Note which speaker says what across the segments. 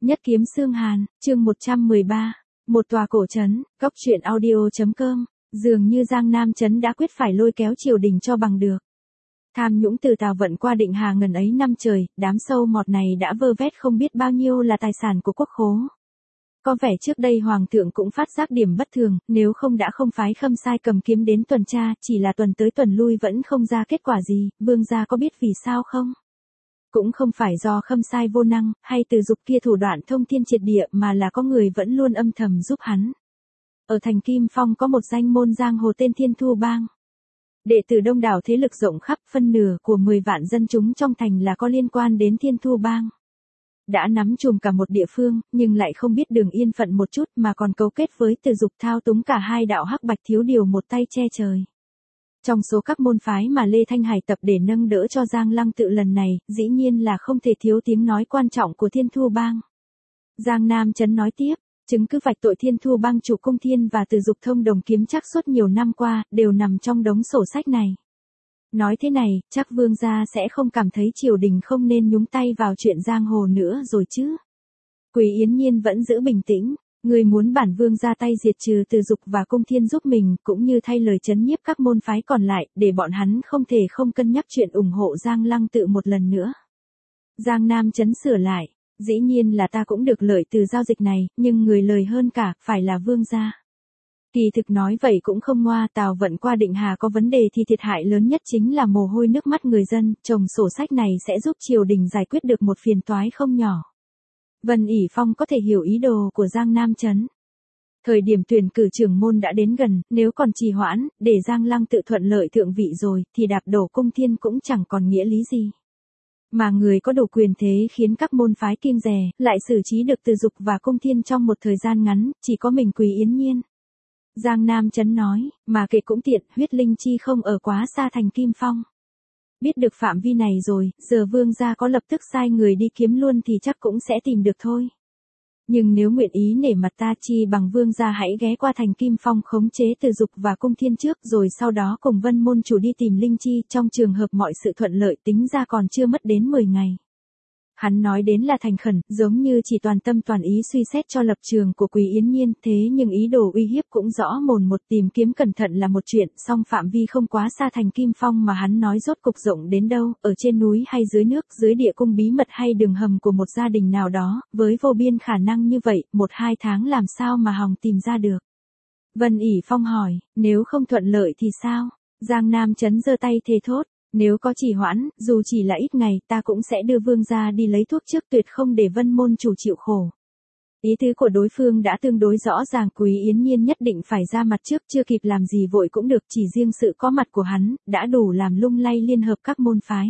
Speaker 1: Nhất kiếm xương hàn, chương 113. Một tòa cổ trấn, góc truyện audio.com. Dường như Giang Nam Trấn đã quyết phải lôi kéo triều đình cho bằng được. Tham nhũng từ Tào Vận qua Định Hà ngần ấy năm trời, đám sâu mọt này đã vơ vét không biết bao nhiêu là tài sản của quốc khố. Có vẻ trước đây Hoàng thượng cũng phát giác điểm bất thường, nếu không đã không phái Khâm Sai cầm kiếm đến tuần tra, chỉ là tuần tới tuần lui vẫn không ra kết quả gì, vương gia có biết vì sao không? Cũng không phải do Khâm Sai vô năng, hay Từ Dục kia thủ đoạn thông thiên triệt địa mà là có người vẫn luôn âm thầm giúp hắn. Ở thành Kim Phong có một danh môn giang hồ tên Thiên Thu Bang. Đệ tử đông đảo thế lực rộng khắp, phân nửa của 10 vạn dân chúng trong thành là có liên quan đến Thiên Thu Bang. Đã nắm chùm cả một địa phương, nhưng lại không biết đường yên phận một chút mà còn cấu kết với Từ Dục thao túng cả hai đạo hắc bạch thiếu điều một tay che trời. Trong số các môn phái mà Lê Thanh Hải tập để nâng đỡ cho Giang Lăng Tự lần này, dĩ nhiên là không thể thiếu tiếng nói quan trọng của Thiên Thu Bang. Giang Nam Trấn nói tiếp, chứng cứ vạch tội Thiên Thu Bang chủ Cung Thiên và Từ Dục thông đồng kiếm chắc suốt nhiều năm qua, đều nằm trong đống sổ sách này. Nói thế này, chắc vương gia sẽ không cảm thấy triều đình không nên nhúng tay vào chuyện giang hồ nữa rồi chứ. Quý Yến Nhiên vẫn giữ bình tĩnh. Người muốn bản vương ra tay diệt trừ Từ Dục và Cung Thiên giúp mình, cũng như thay lời trấn nhiếp các môn phái còn lại, để bọn hắn không thể không cân nhắc chuyện ủng hộ Giang Lăng Tự một lần nữa. Giang Nam Trấn sửa lại, dĩ nhiên là ta cũng được lợi từ giao dịch này, nhưng người lời hơn cả, phải là vương gia. Kỳ thực nói vậy cũng không ngoa, Tào Vận qua Định Hà có vấn đề thì thiệt hại lớn nhất chính là mồ hôi nước mắt người dân, chồng sổ sách này sẽ giúp triều đình giải quyết được một phiền toái không nhỏ. Vân ỉ Phong có thể hiểu ý đồ của Giang Nam Trấn. Thời điểm tuyển cử trưởng môn đã đến gần, nếu còn trì hoãn, để Giang Lăng Tự thuận lợi thượng vị rồi, thì đạp đổ Cung Thiên cũng chẳng còn nghĩa lý gì. Mà người có đủ quyền thế khiến các môn phái kiêng dè, lại xử trí được Từ Dục và Cung Thiên trong một thời gian ngắn, chỉ có mình Quý Yến Nhiên. Giang Nam Trấn nói, mà kệ cũng tiện, huyết linh chi không ở quá xa thành Kim Phong. Biết được phạm vi này rồi, giờ vương gia có lập tức sai người đi kiếm luôn thì chắc cũng sẽ tìm được thôi. Nhưng nếu nguyện ý nể mặt ta chi bằng vương gia hãy ghé qua thành Kim Phong khống chế Từ Dục và Cung Thiên trước rồi sau đó cùng Vân môn chủ đi tìm linh chi, trong trường hợp mọi sự thuận lợi tính ra còn chưa mất đến 10 ngày. Hắn nói đến là thành khẩn, giống như chỉ toàn tâm toàn ý suy xét cho lập trường của Quý Yến Nhiên, thế nhưng ý đồ uy hiếp cũng rõ mồn một, tìm kiếm cẩn thận là một chuyện, song phạm vi không quá xa thành Kim Phong mà hắn nói rốt cục rộng đến đâu, ở trên núi hay dưới nước, dưới địa cung bí mật hay đường hầm của một gia đình nào đó, với vô biên khả năng như vậy, 1-2 tháng làm sao mà hòng tìm ra được. Vân ỉ Phong hỏi, nếu không thuận lợi thì sao? Giang Nam Trấn giơ tay thề thốt. Nếu có trì hoãn, dù chỉ là ít ngày, ta cũng sẽ đưa vương gia đi lấy thuốc trước, tuyệt không để Vân môn chủ chịu khổ. Ý tứ của đối phương đã tương đối rõ ràng, Quý Yến Nhiên nhất định phải ra mặt trước, chưa kịp làm gì vội cũng được, chỉ riêng sự có mặt của hắn, đã đủ làm lung lay liên hợp các môn phái.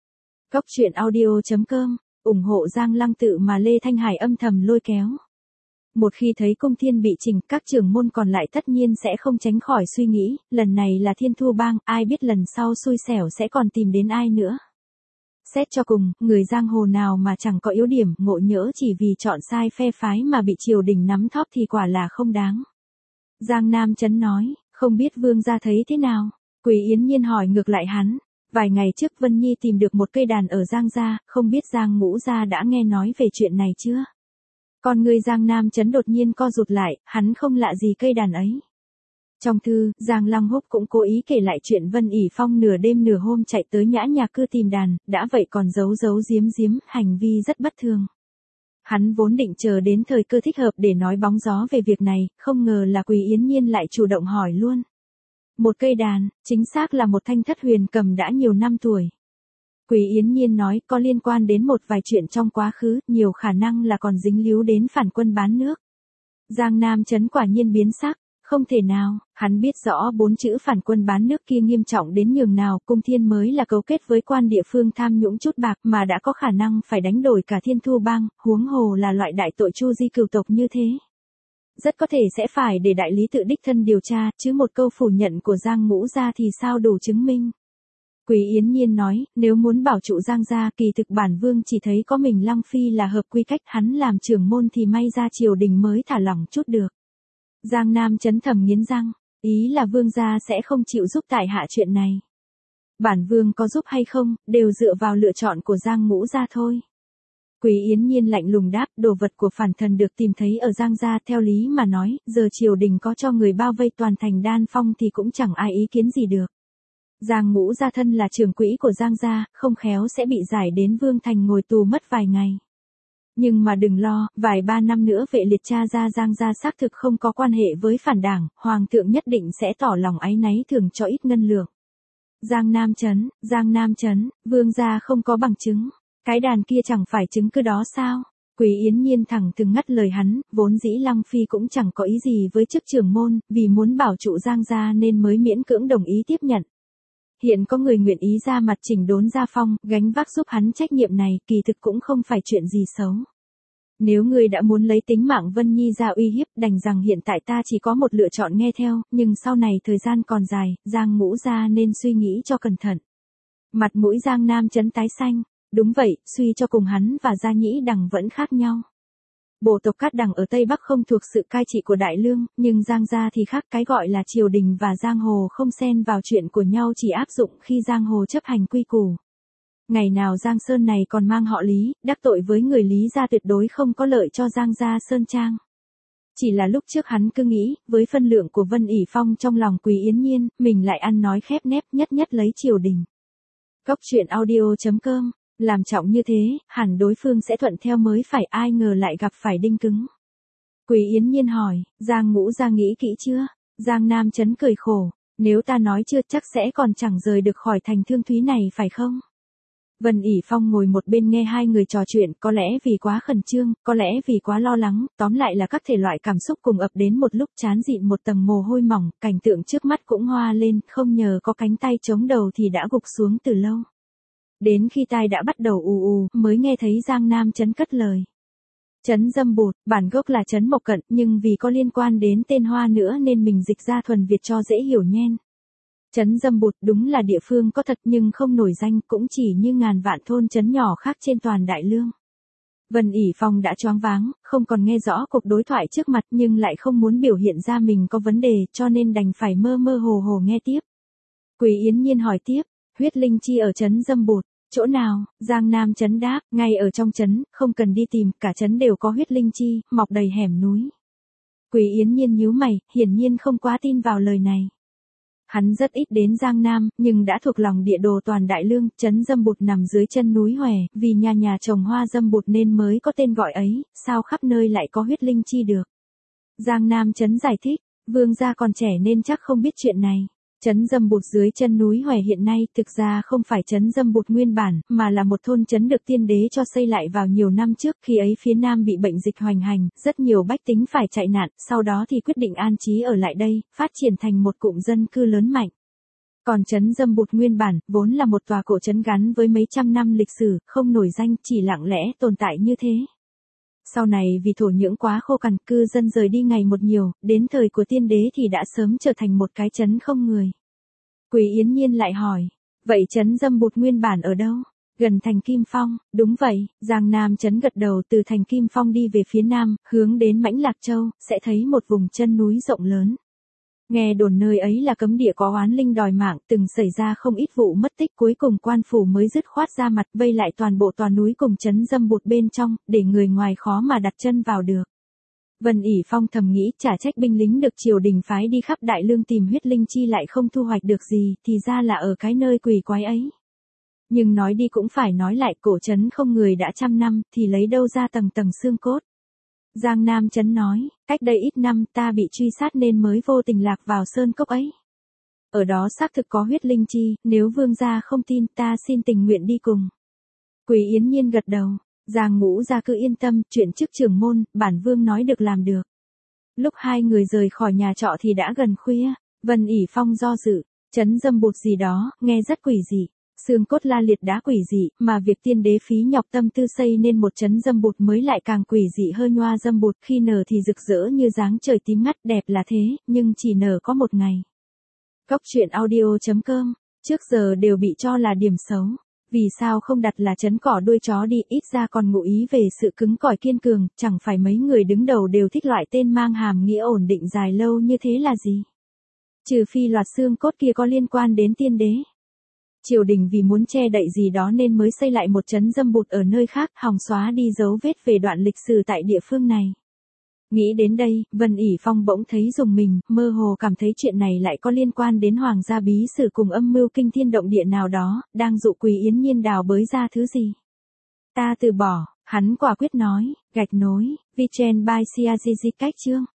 Speaker 1: Góc truyện audio.com, ủng hộ Giang Lăng Tự mà Lê Thanh Hải âm thầm lôi kéo. Một khi thấy Cung Thiên bị chỉnh, các trưởng môn còn lại tất nhiên sẽ không tránh khỏi suy nghĩ, lần này là Thiên Thu Bang, ai biết lần sau xui xẻo sẽ còn tìm đến ai nữa. Xét cho cùng, người giang hồ nào mà chẳng có yếu điểm, ngộ nhỡ chỉ vì chọn sai phe phái mà bị triều đình nắm thóp thì quả là không đáng. Giang Nam Trấn nói, không biết vương gia thấy thế nào? Quý Yến Nhiên hỏi ngược lại hắn. Vài ngày trước Vân Nhi tìm được một cây đàn ở Giang gia, không biết Giang Ngũ gia đã nghe nói về chuyện này chưa? Còn người Giang Nam Trấn đột nhiên co rụt lại, hắn không lạ gì cây đàn ấy. Trong thư, Giang Lăng Húc cũng cố ý kể lại chuyện Vân ỉ Phong nửa đêm nửa hôm chạy tới Nhã Nhà Cư tìm đàn, đã vậy còn giấu giếm, hành vi rất bất thường. Hắn vốn định chờ đến thời cơ thích hợp để nói bóng gió về việc này, không ngờ là Quý Yến Nhiên lại chủ động hỏi luôn. Một cây đàn, chính xác là một thanh thất huyền cầm đã nhiều năm tuổi. Quý Yến Nhiên nói có liên quan đến một vài chuyện trong quá khứ, nhiều khả năng là còn dính líu đến phản quân bán nước. Giang Nam Trấn quả nhiên biến sắc, không thể nào, hắn biết rõ 4 chữ phản quân bán nước kia nghiêm trọng đến nhường nào, Cung Thiên mới là cấu kết với quan địa phương tham nhũng chút bạc mà đã có khả năng phải đánh đổi cả Thiên Thu Bang, huống hồ là loại đại tội chu di cửu tộc như thế. Rất có thể sẽ phải để đại lý tự đích thân điều tra, chứ một câu phủ nhận của Giang Ngũ gia thì sao đủ chứng minh. Quý Yến Nhiên nói, nếu muốn bảo trụ Giang gia, kỳ thực bản vương chỉ thấy có mình Lăng Phi là hợp quy cách, hắn làm trưởng môn thì may ra triều đình mới thả lỏng chút được. Giang Nam Trấn thầm nghiến răng, ý là vương gia sẽ không chịu giúp tại hạ chuyện này. Bản vương có giúp hay không, đều dựa vào lựa chọn của Giang Ngũ gia thôi. Quý Yến Nhiên lạnh lùng đáp, đồ vật của phản thần được tìm thấy ở Giang gia, theo lý mà nói, giờ triều đình có cho người bao vây toàn thành Đan Phong thì cũng chẳng ai ý kiến gì được. Giang Ngũ gia thân là trưởng quỹ của Giang gia, không khéo sẽ bị giải đến Vương Thành ngồi tù mất vài ngày. Nhưng mà đừng lo, vài ba năm nữa vệ liệt cha gia Giang gia xác thực không có quan hệ với phản đảng, hoàng thượng nhất định sẽ tỏ lòng áy náy thưởng cho ít ngân lượng. Giang Nam Trấn, vương gia không có bằng chứng. Cái đàn kia chẳng phải chứng cứ đó sao? Quý Yến Nhiên thẳng thừng ngắt lời hắn, vốn dĩ Lăng Phi cũng chẳng có ý gì với chức trưởng môn, vì muốn bảo trụ Giang gia nên mới miễn cưỡng đồng ý tiếp nhận. Hiện có người nguyện ý ra mặt chỉnh đốn gia phong, gánh vác giúp hắn trách nhiệm này, kỳ thực cũng không phải chuyện gì xấu. Nếu ngươi đã muốn lấy tính mạng Vân Nhi ra uy hiếp, đành rằng hiện tại ta chỉ có một lựa chọn nghe theo, nhưng sau này thời gian còn dài, Giang Ngũ gia nên suy nghĩ cho cẩn thận. Mặt mũi Giang Nam Trấn tái xanh. Đúng vậy, suy cho cùng hắn và Gia Nhĩ Đằng vẫn khác nhau. Bộ tộc Cát Đằng ở Tây Bắc không thuộc sự cai trị của Đại Lương, nhưng Giang gia thì khác, cái gọi là triều đình và giang hồ không xen vào chuyện của nhau, chỉ áp dụng khi giang hồ chấp hành quy củ. Ngày nào Giang Sơn này còn mang họ Lý, đắc tội với người Lý gia tuyệt đối không có lợi cho Giang gia Sơn Trang. Chỉ là lúc trước hắn cứ nghĩ, với phân lượng của Vân ỉ Phong trong lòng Quý Yến Nhiên, mình lại ăn nói khép nép, nhất lấy triều đình. Cốc truyện audio.com. Làm trọng như thế, hẳn đối phương sẽ thuận theo mới phải, ai ngờ lại gặp phải đinh cứng. Quý Yến Nhiên hỏi, Giang Ngũ gia nghĩ kỹ chưa? Giang Nam Trấn cười khổ, nếu ta nói chưa chắc sẽ còn chẳng rời được khỏi thành Thương Thúy này phải không? Vân ỉ Phong ngồi một bên nghe hai người trò chuyện, có lẽ vì quá khẩn trương, có lẽ vì quá lo lắng, tóm lại là các thể loại cảm xúc cùng ập đến một lúc, trán dịn một tầng mồ hôi mỏng, cảnh tượng trước mắt cũng hoa lên, không nhờ có cánh tay chống đầu thì đã gục xuống từ lâu. Đến khi tai đã bắt đầu ù mới nghe thấy Giang Nam Trấn cất lời. Trấn Dâm Bụt, bản gốc là Trấn Mộc Cận, nhưng vì có liên quan đến tên Hoa nữa nên mình dịch ra thuần Việt cho dễ hiểu nhen. Trấn Dâm Bụt đúng là địa phương có thật nhưng không nổi danh, cũng chỉ như ngàn vạn thôn trấn nhỏ khác trên toàn Đại Lương. Vân ỉ Phong đã choáng váng, không còn nghe rõ cuộc đối thoại trước mặt nhưng lại không muốn biểu hiện ra mình có vấn đề, cho nên đành phải mơ hồ nghe tiếp. Quý Yến Nhiên hỏi tiếp, huyết linh chi ở Trấn Dâm Bụt. Chỗ nào? Giang Nam Trấn đáp, ngay ở trong trấn, không cần đi tìm, cả trấn đều có huyết linh chi, mọc đầy hẻm núi. Quý Yến Nhiên nhíu mày, hiển nhiên không quá tin vào lời này. Hắn rất ít đến Giang Nam, nhưng đã thuộc lòng địa đồ toàn Đại Lương, trấn Dâm Bụt nằm dưới chân núi Hòe, vì nhà trồng hoa dâm bụt nên mới có tên gọi ấy, sao khắp nơi lại có huyết linh chi được. Giang Nam Trấn giải thích, vương gia còn trẻ nên chắc không biết chuyện này. Trấn Dâm Bụt dưới chân núi Hòe hiện nay thực ra không phải trấn Dâm Bụt nguyên bản, mà là một thôn trấn được tiên đế cho xây lại vào nhiều năm trước, khi ấy phía Nam bị bệnh dịch hoành hành, rất nhiều bách tính phải chạy nạn, sau đó thì quyết định an trí ở lại đây, phát triển thành một cụm dân cư lớn mạnh. Còn trấn Dâm Bụt nguyên bản, vốn là một tòa cổ trấn gắn với mấy trăm năm lịch sử, không nổi danh, chỉ lặng lẽ tồn tại như thế. Sau này vì thổ nhưỡng quá khô cằn, cư dân rời đi ngày một nhiều, đến thời của tiên đế thì đã sớm trở thành một cái trấn không người. Quý Yến Nhiên lại hỏi, vậy trấn Dâm Bụt nguyên bản ở đâu? Gần thành Kim Phong, đúng vậy, Giang Nam Trấn gật đầu, từ thành Kim Phong đi về phía nam, hướng đến Mãnh Lạc Châu, sẽ thấy một vùng chân núi rộng lớn. Nghe đồn nơi ấy là cấm địa có oán linh đòi mạng, từng xảy ra không ít vụ mất tích, cuối cùng quan phủ mới dứt khoát ra mặt vây lại toàn bộ tòa núi cùng trấn Dâm Bụt bên trong, để người ngoài khó mà đặt chân vào được. Vân ỉ Phong thầm nghĩ, chả trách binh lính được triều đình phái đi khắp Đại Lương tìm huyết linh chi lại không thu hoạch được gì, thì ra là ở cái nơi quỷ quái ấy. Nhưng nói đi cũng phải nói lại, cổ trấn không người đã trăm năm, thì lấy đâu ra tầng xương cốt. Giang Nam Trấn nói, cách đây ít năm ta bị truy sát nên mới vô tình lạc vào sơn cốc ấy. Ở đó xác thực có huyết linh chi, nếu vương gia không tin ta xin tình nguyện đi cùng. Quý Yến Nhiên gật đầu, Giang Ngũ gia cứ yên tâm, chuyện chức trưởng môn, bản vương nói được làm được. Lúc hai người rời khỏi nhà trọ thì đã gần khuya, Vân ỉ Phong do dự, trấn Dâm Bụt gì đó, nghe rất quỷ dị. Xương cốt la liệt đá quỷ dị, mà việc tiên đế phí nhọc tâm tư xây nên một trấn Dâm Bụt mới lại càng quỷ dị hơn. Nhoa Dâm Bụt khi nở thì rực rỡ như dáng trời tím ngắt, đẹp là thế, nhưng chỉ nở có một ngày. Cốc truyện audio.com, trước giờ đều bị cho là điểm xấu. Vì sao không đặt là trấn cỏ đuôi chó đi, ít ra còn ngụ ý về sự cứng cỏi kiên cường, chẳng phải mấy người đứng đầu đều thích loại tên mang hàm nghĩa ổn định dài lâu như thế là gì? Trừ phi loạt xương cốt kia có liên quan đến tiên đế. Triều đình vì muốn che đậy gì đó nên mới xây lại một trấn dâm bụt ở nơi khác, hòng xóa đi dấu vết về đoạn lịch sử tại địa phương này. Nghĩ đến đây, Vân ỉ Phong bỗng thấy rùng mình, mơ hồ cảm thấy chuyện này lại có liên quan đến hoàng gia bí sử cùng âm mưu kinh thiên động địa nào đó, đang dụ Quý Yến Nhiên đào bới ra thứ gì. Ta từ bỏ, hắn quả quyết nói, gạch nối, Vichen by Siagizi cách chương.